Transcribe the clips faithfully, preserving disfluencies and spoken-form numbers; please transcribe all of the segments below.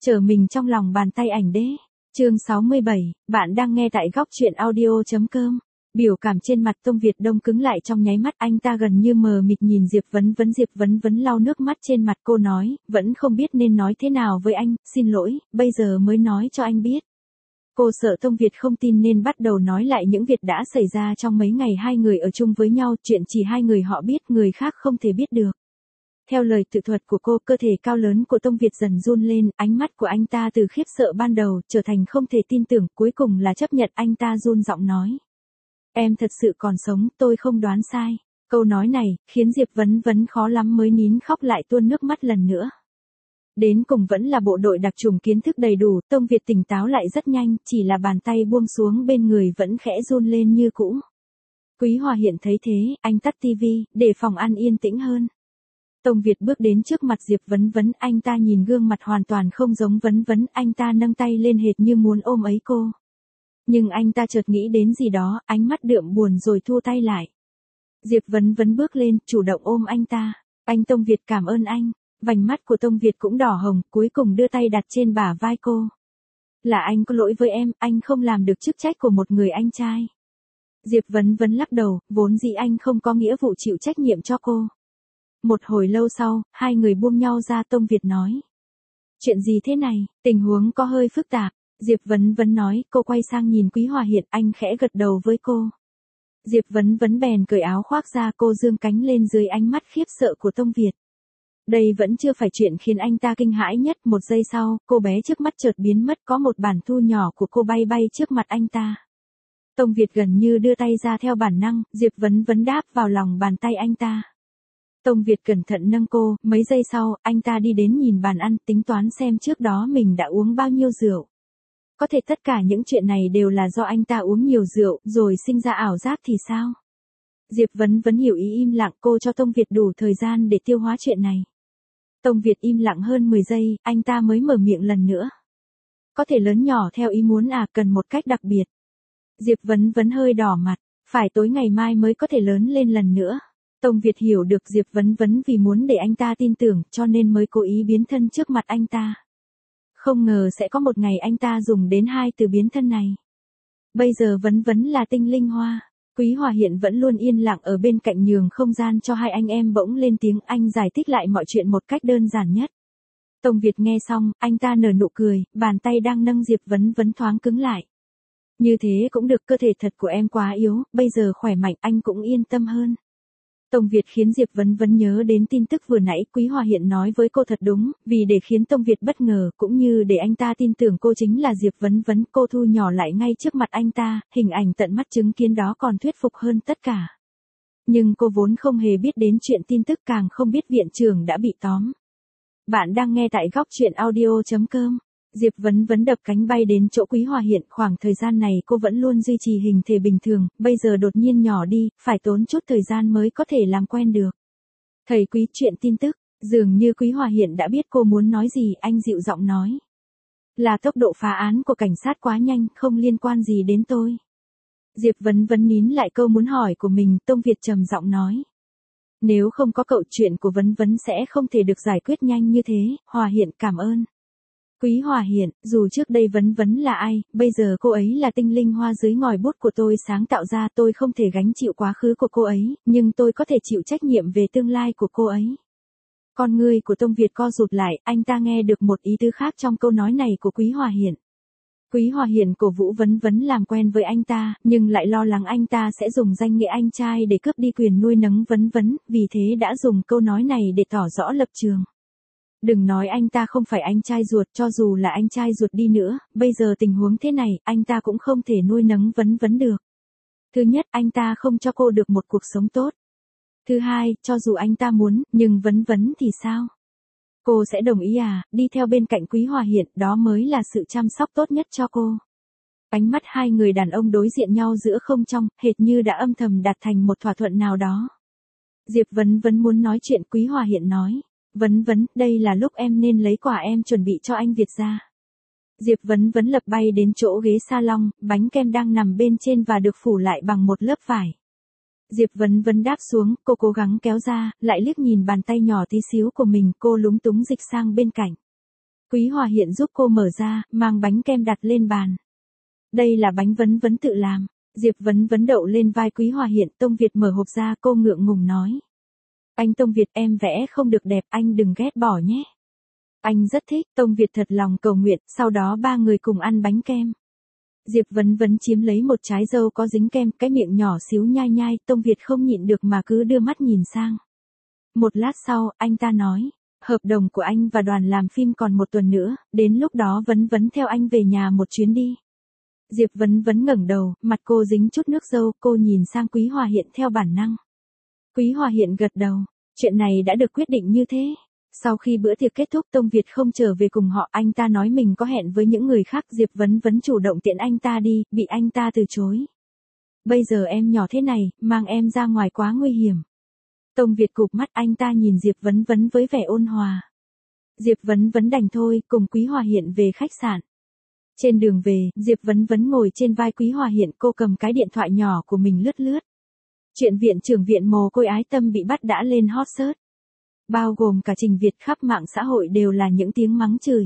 Trở mình trong lòng bàn tay ảnh đế. Chương sáu mươi bảy, bạn đang nghe tại góc truyện audio chấm com. Biểu cảm trên mặt Tông Việt Đông cứng lại trong nháy mắt, anh ta gần như mờ mịt nhìn Diệp Vấn Vấn. Diệp Vấn Vấn lau nước mắt trên mặt, cô nói, vẫn không biết nên nói thế nào với anh, xin lỗi, bây giờ mới nói cho anh biết. Cô sợ Tông Việt không tin nên bắt đầu nói lại những việc đã xảy ra trong mấy ngày hai người ở chung với nhau, chuyện chỉ hai người họ biết, người khác không thể biết được. Theo lời tự thuật của cô, cơ thể cao lớn của Tông Việt dần run lên, ánh mắt của anh ta từ khiếp sợ ban đầu, trở thành không thể tin tưởng, cuối cùng là chấp nhận. Anh ta run giọng nói. Em thật sự còn sống, tôi không đoán sai. Câu nói này, khiến Diệp Vấn Vấn khó lắm mới nín khóc lại tuôn nước mắt lần nữa. Đến cùng vẫn là bộ đội đặc trùng kiến thức đầy đủ, Tông Việt tỉnh táo lại rất nhanh, chỉ là bàn tay buông xuống bên người vẫn khẽ run lên như cũ. Quý Hòa Hiện thấy thế, anh tắt tivi, để phòng ăn yên tĩnh hơn. Tông Việt bước đến trước mặt Diệp Vấn Vấn, anh ta nhìn gương mặt hoàn toàn không giống Vấn Vấn, anh ta nâng tay lên hệt như muốn ôm ấy cô. Nhưng anh ta chợt nghĩ đến gì đó, ánh mắt đượm buồn rồi thu tay lại. Diệp Vấn Vấn bước lên, chủ động ôm anh ta. Anh Tông Việt cảm ơn anh. Vành mắt của Tông Việt cũng đỏ hồng, cuối cùng đưa tay đặt trên bả vai cô. Là anh có lỗi với em, anh không làm được chức trách của một người anh trai. Diệp Vấn Vấn lắc đầu, vốn dĩ anh không có nghĩa vụ chịu trách nhiệm cho cô. Một hồi lâu sau, hai người buông nhau ra. Tông Việt nói. Chuyện gì thế này, tình huống có hơi phức tạp. Diệp Vấn Vấn nói, cô quay sang nhìn Quý Hòa Hiện, anh khẽ gật đầu với cô. Diệp Vấn Vấn bèn cởi áo khoác ra, cô dương cánh lên dưới ánh mắt khiếp sợ của Tông Việt. Đây vẫn chưa phải chuyện khiến anh ta kinh hãi nhất, một giây sau, cô bé trước mắt chợt biến mất, có một bản thu nhỏ của cô bay bay trước mặt anh ta. Tông Việt gần như đưa tay ra theo bản năng, Diệp Vấn Vấn đáp vào lòng bàn tay anh ta. Tông Việt cẩn thận nâng cô, mấy giây sau, anh ta đi đến nhìn bàn ăn, tính toán xem trước đó mình đã uống bao nhiêu rượu. Có thể tất cả những chuyện này đều là do anh ta uống nhiều rượu, rồi sinh ra ảo giác thì sao? Diệp Vấn Vấn hiểu ý, im lặng, cô cho Tông Việt đủ thời gian để tiêu hóa chuyện này. Tông Việt im lặng hơn mười giây, anh ta mới mở miệng lần nữa. Có thể lớn nhỏ theo ý muốn à, cần một cách đặc biệt. Diệp Vấn Vấn hơi đỏ mặt, phải tối ngày mai mới có thể lớn lên lần nữa. Tông Việt hiểu được Diệp Vấn Vấn vì muốn để anh ta tin tưởng, cho nên mới cố ý biến thân trước mặt anh ta. Không ngờ sẽ có một ngày anh ta dùng đến hai từ biến thân này. Bây giờ Vấn Vấn là tinh linh hoa. Quý Hòa Hiện vẫn luôn yên lặng ở bên cạnh nhường không gian cho hai anh em, bỗng lên tiếng, anh giải thích lại mọi chuyện một cách đơn giản nhất. Tông Việt nghe xong, anh ta nở nụ cười, bàn tay đang nâng Diệp Vấn Vấn thoáng cứng lại. Như thế cũng được, cơ thể thật của em quá yếu, bây giờ khỏe mạnh anh cũng yên tâm hơn. Tông Việt khiến Diệp Vấn Vấn nhớ đến tin tức vừa nãy Quý Hòa Hiện nói với cô thật đúng, vì để khiến Tông Việt bất ngờ, cũng như để anh ta tin tưởng cô chính là Diệp Vấn Vấn, cô thu nhỏ lại ngay trước mặt anh ta, hình ảnh tận mắt chứng kiến đó còn thuyết phục hơn tất cả. Nhưng cô vốn không hề biết đến chuyện tin tức, càng không biết viện trưởng đã bị tóm. Bạn đang nghe tại góc truyện audio chấm com. Diệp Vấn Vấn đập cánh bay đến chỗ Quý Hòa Hiện, khoảng thời gian này cô vẫn luôn duy trì hình thể bình thường, bây giờ đột nhiên nhỏ đi, phải tốn chút thời gian mới có thể làm quen được. Thầy Quý, chuyện tin tức, dường như Quý Hòa Hiện đã biết cô muốn nói gì, anh dịu giọng nói. Là tốc độ phá án của cảnh sát quá nhanh, không liên quan gì đến tôi. Diệp Vấn Vấn nín lại câu muốn hỏi của mình, Tông Việt trầm giọng nói. Nếu không có cậu, chuyện của Vấn Vấn sẽ không thể được giải quyết nhanh như thế, Hòa Hiện cảm ơn. Quý Hòa Hiện, dù trước đây Vấn Vấn là ai, bây giờ cô ấy là tinh linh hoa dưới ngòi bút của tôi sáng tạo ra, tôi không thể gánh chịu quá khứ của cô ấy, nhưng tôi có thể chịu trách nhiệm về tương lai của cô ấy. Con người của Tông Việt co rụt lại, anh ta nghe được một ý tứ khác trong câu nói này của Quý Hòa Hiện. Quý Hòa Hiện cổ vũ Vấn Vấn làm quen với anh ta, nhưng lại lo lắng anh ta sẽ dùng danh nghĩa anh trai để cướp đi quyền nuôi nấng Vấn Vấn, vì thế đã dùng câu nói này để tỏ rõ lập trường. Đừng nói anh ta không phải anh trai ruột, cho dù là anh trai ruột đi nữa, bây giờ tình huống thế này, anh ta cũng không thể nuôi nấng Vấn Vấn được. Thứ nhất, anh ta không cho cô được một cuộc sống tốt. Thứ hai, cho dù anh ta muốn, nhưng Vấn Vấn thì sao? Cô sẽ đồng ý à, đi theo bên cạnh Quý Hòa Hiện, đó mới là sự chăm sóc tốt nhất cho cô. Ánh mắt hai người đàn ông đối diện nhau giữa không trong, hệt như đã âm thầm đạt thành một thỏa thuận nào đó. Diệp Vấn Vấn muốn nói chuyện, Quý Hòa Hiện nói. Vấn Vấn, đây là lúc em nên lấy quà em chuẩn bị cho anh Việt ra. Diệp Vấn Vấn lập bay đến chỗ ghế salon, bánh kem đang nằm bên trên và được phủ lại bằng một lớp vải. Diệp Vấn Vấn đáp xuống, cô cố gắng kéo ra, lại liếc nhìn bàn tay nhỏ tí xíu của mình, cô lúng túng dịch sang bên cạnh. Quý Hòa Hiện giúp cô mở ra, mang bánh kem đặt lên bàn. Đây là bánh Vấn Vấn tự làm. Diệp Vấn Vấn đậu lên vai Quý Hòa Hiện, Tông Việt mở hộp ra, cô ngượng ngùng nói. Anh Tông Việt, em vẽ không được đẹp, anh đừng ghét bỏ nhé. Anh rất thích. Tông Việt thật lòng cầu nguyện, sau đó ba người cùng ăn bánh kem. Diệp Vấn Vấn chiếm lấy một trái dâu có dính kem, cái miệng nhỏ xíu nhai nhai, Tông Việt không nhịn được mà cứ đưa mắt nhìn sang. Một lát sau, anh ta nói, hợp đồng của anh và đoàn làm phim còn một tuần nữa, đến lúc đó Vấn Vấn theo anh về nhà một chuyến đi. Diệp Vấn Vấn ngẩng đầu, mặt cô dính chút nước dâu, cô nhìn sang Quý Hòa Hiện theo bản năng. Quý Hòa Hiện gật đầu, chuyện này đã được quyết định như thế. Sau khi bữa tiệc kết thúc, Tông Việt không trở về cùng họ, anh ta nói mình có hẹn với những người khác, Diệp Vấn Vấn chủ động tiện anh ta đi, bị anh ta từ chối. Bây giờ em nhỏ thế này, mang em ra ngoài quá nguy hiểm. Tông Việt cụp mắt, anh ta nhìn Diệp Vấn Vấn với vẻ ôn hòa. Diệp Vấn Vấn đành thôi, cùng Quý Hòa Hiện về khách sạn. Trên đường về, Diệp Vấn Vấn ngồi trên vai Quý Hòa Hiện, cô cầm cái điện thoại nhỏ của mình lướt lướt. Chuyện viện trưởng viện mồ côi ái tâm bị bắt đã lên hot search. Bao gồm cả Trình Việt, khắp mạng xã hội đều là những tiếng mắng chửi.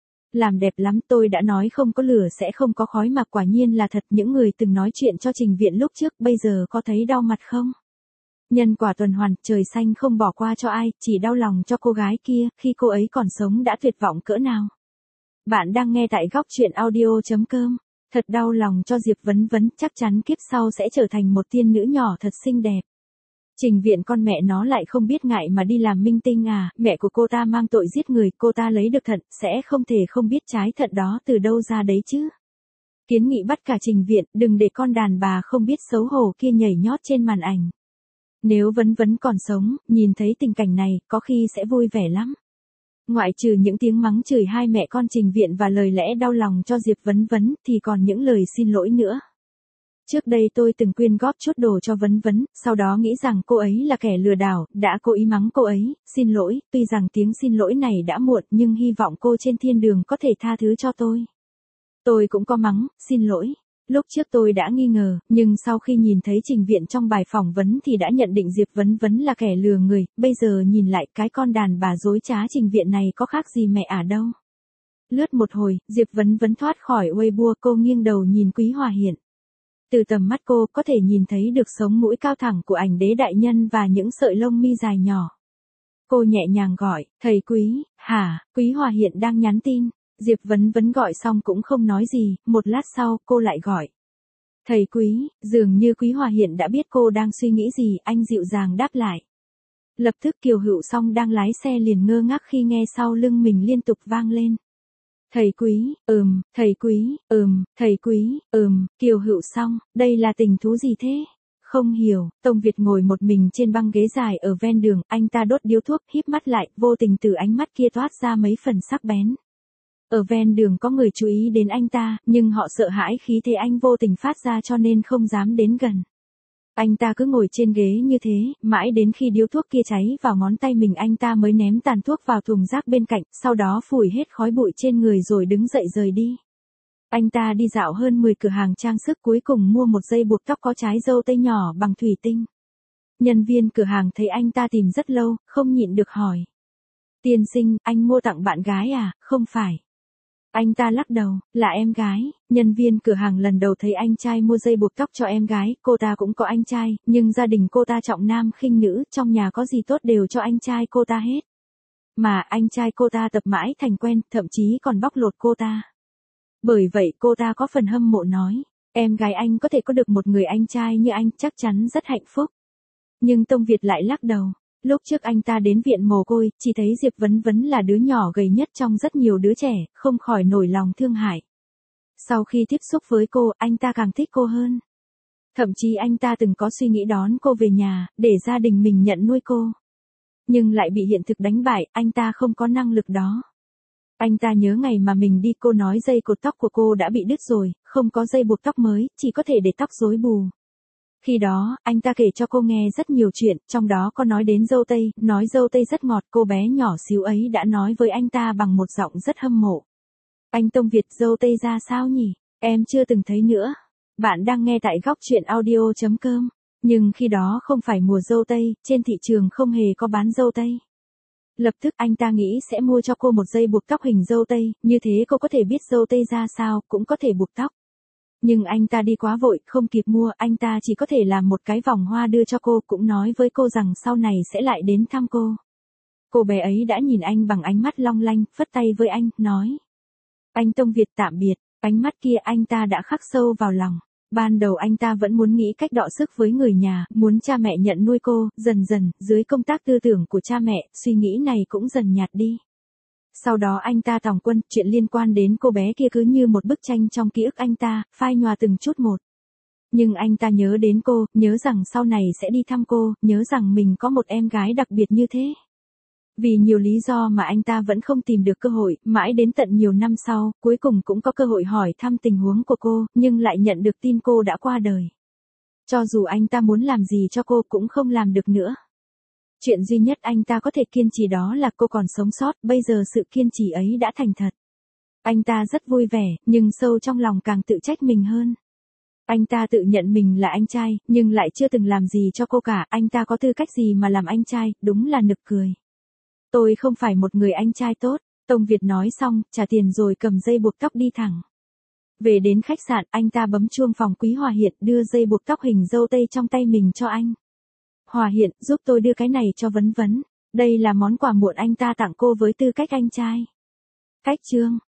Làm đẹp lắm, tôi đã nói không có lửa sẽ không có khói mà quả nhiên là thật. Những người từng nói chuyện cho Trình Viện lúc trước bây giờ có thấy đau mặt không? Nhân quả tuần hoàn, trời xanh không bỏ qua cho ai, chỉ đau lòng cho cô gái kia, khi cô ấy còn sống đã tuyệt vọng cỡ nào. Bạn đang nghe tại góc truyện audio chấm com. Thật đau lòng cho Diệp Vấn Vấn, chắc chắn kiếp sau sẽ trở thành một tiên nữ nhỏ thật xinh đẹp. Trình Viện con mẹ nó lại không biết ngại mà đi làm minh tinh à, mẹ của cô ta mang tội giết người, cô ta lấy được thận, sẽ không thể không biết trái thận đó từ đâu ra đấy chứ. Kiến nghị bắt cả Trình Viện, đừng để con đàn bà không biết xấu hổ kia nhảy nhót trên màn ảnh. Nếu Vấn Vấn còn sống, nhìn thấy tình cảnh này, có khi sẽ vui vẻ lắm. Ngoại trừ những tiếng mắng chửi hai mẹ con Trình Viện và lời lẽ đau lòng cho Diệp Vấn Vấn, thì còn những lời xin lỗi nữa. Trước đây tôi từng quyên góp chút đồ cho Vấn Vấn, sau đó nghĩ rằng cô ấy là kẻ lừa đảo, đã cố ý mắng cô ấy, xin lỗi, tuy rằng tiếng xin lỗi này đã muộn nhưng hy vọng cô trên thiên đường có thể tha thứ cho tôi. Tôi cũng có mắng, xin lỗi. Lúc trước tôi đã nghi ngờ, nhưng sau khi nhìn thấy Trình Viện trong bài phỏng vấn thì đã nhận định Diệp Vấn Vấn là kẻ lừa người, bây giờ nhìn lại cái con đàn bà dối trá Trình Viện này có khác gì mẹ ả đâu. Lướt một hồi, Diệp Vấn Vấn thoát khỏi Weibo, cô nghiêng đầu nhìn Quý Hòa Hiện. Từ tầm mắt cô có thể nhìn thấy được sống mũi cao thẳng của ảnh đế đại nhân và những sợi lông mi dài nhỏ. Cô nhẹ nhàng gọi, thầy Quý, hả, Quý Hòa Hiện đang nhắn tin. Diệp Vấn Vấn gọi xong cũng không nói gì, một lát sau cô lại gọi. Thầy Quý, dường như Quý Hòa Hiện đã biết cô đang suy nghĩ gì, anh dịu dàng đáp lại. Lập tức Kiều Hữu Song đang lái xe liền ngơ ngác khi nghe sau lưng mình liên tục vang lên. Thầy Quý, ừm, thầy Quý, ừm, thầy Quý, ừm, Kiều Hữu Song, đây là tình thú gì thế? Không hiểu. Tông Việt ngồi một mình trên băng ghế dài ở ven đường, anh ta đốt điếu thuốc, híp mắt lại, vô tình từ ánh mắt kia toát ra mấy phần sắc bén. Ở ven đường có người chú ý đến anh ta, nhưng họ sợ hãi khí thế anh vô tình phát ra cho nên không dám đến gần. Anh ta cứ ngồi trên ghế như thế, mãi đến khi điếu thuốc kia cháy vào ngón tay mình anh ta mới ném tàn thuốc vào thùng rác bên cạnh, sau đó phủi hết khói bụi trên người rồi đứng dậy rời đi. Anh ta đi dạo hơn mười cửa hàng trang sức, cuối cùng mua một dây buộc tóc có trái dâu tây nhỏ bằng thủy tinh. Nhân viên cửa hàng thấy anh ta tìm rất lâu, không nhịn được hỏi. Tiên sinh, anh mua tặng bạn gái à? Không phải. Anh ta lắc đầu, là em gái. Nhân viên cửa hàng lần đầu thấy anh trai mua dây buộc tóc cho em gái, cô ta cũng có anh trai, nhưng gia đình cô ta trọng nam khinh nữ, trong nhà có gì tốt đều cho anh trai cô ta hết. Mà anh trai cô ta tập mãi thành quen, thậm chí còn bóc lột cô ta. Bởi vậy cô ta có phần hâm mộ nói, em gái anh có thể có được một người anh trai như anh chắc chắn rất hạnh phúc. Nhưng Tông Việt lại lắc đầu. Lúc trước anh ta đến viện mồ côi, chỉ thấy Diệp Vấn Vấn là đứa nhỏ gầy nhất trong rất nhiều đứa trẻ, không khỏi nổi lòng thương hại. Sau khi tiếp xúc với cô, anh ta càng thích cô hơn. Thậm chí anh ta từng có suy nghĩ đón cô về nhà, để gia đình mình nhận nuôi cô. Nhưng lại bị hiện thực đánh bại, anh ta không có năng lực đó. Anh ta nhớ ngày mà mình đi, cô nói dây cột tóc của cô đã bị đứt rồi, không có dây buộc tóc mới, chỉ có thể để tóc rối bù. Khi đó, anh ta kể cho cô nghe rất nhiều chuyện, trong đó có nói đến dâu tây, nói dâu tây rất ngọt, cô bé nhỏ xíu ấy đã nói với anh ta bằng một giọng rất hâm mộ. Anh Tông Việt, dâu tây ra sao nhỉ? Em chưa từng thấy nữa. Bạn đang nghe tại góc truyện audio chấm com. Nhưng khi đó không phải mùa dâu tây, trên thị trường không hề có bán dâu tây. Lập tức anh ta nghĩ sẽ mua cho cô một dây buộc tóc hình dâu tây, như thế cô có thể biết dâu tây ra sao, cũng có thể buộc tóc. Nhưng anh ta đi quá vội, không kịp mua, anh ta chỉ có thể làm một cái vòng hoa đưa cho cô, cũng nói với cô rằng sau này sẽ lại đến thăm cô. Cô bé ấy đã nhìn anh bằng ánh mắt long lanh, phất tay với anh, nói. Anh Tông Việt tạm biệt, ánh mắt kia anh ta đã khắc sâu vào lòng. Ban đầu anh ta vẫn muốn nghĩ cách đọ sức với người nhà, muốn cha mẹ nhận nuôi cô, dần dần, dưới công tác tư tưởng của cha mẹ, suy nghĩ này cũng dần nhạt đi. Sau đó anh ta tòng quân, chuyện liên quan đến cô bé kia cứ như một bức tranh trong ký ức anh ta, phai nhòa từng chút một. Nhưng anh ta nhớ đến cô, nhớ rằng sau này sẽ đi thăm cô, nhớ rằng mình có một em gái đặc biệt như thế. Vì nhiều lý do mà anh ta vẫn không tìm được cơ hội, mãi đến tận nhiều năm sau, cuối cùng cũng có cơ hội hỏi thăm tình huống của cô, nhưng lại nhận được tin cô đã qua đời. Cho dù anh ta muốn làm gì cho cô cũng không làm được nữa. Chuyện duy nhất anh ta có thể kiên trì đó là cô còn sống sót, bây giờ sự kiên trì ấy đã thành thật. Anh ta rất vui vẻ, nhưng sâu trong lòng càng tự trách mình hơn. Anh ta tự nhận mình là anh trai, nhưng lại chưa từng làm gì cho cô cả, anh ta có tư cách gì mà làm anh trai, đúng là nực cười. Tôi không phải một người anh trai tốt, Tông Việt nói xong, trả tiền rồi cầm dây buộc tóc đi thẳng. Về đến khách sạn, anh ta bấm chuông phòng Quý Hòa Hiện, đưa dây buộc tóc hình dâu tây trong tay mình cho anh. Hòa Hiện, giúp tôi đưa cái này cho Vấn Vấn. Đây là món quà muộn anh ta tặng cô với tư cách anh trai. Cách chương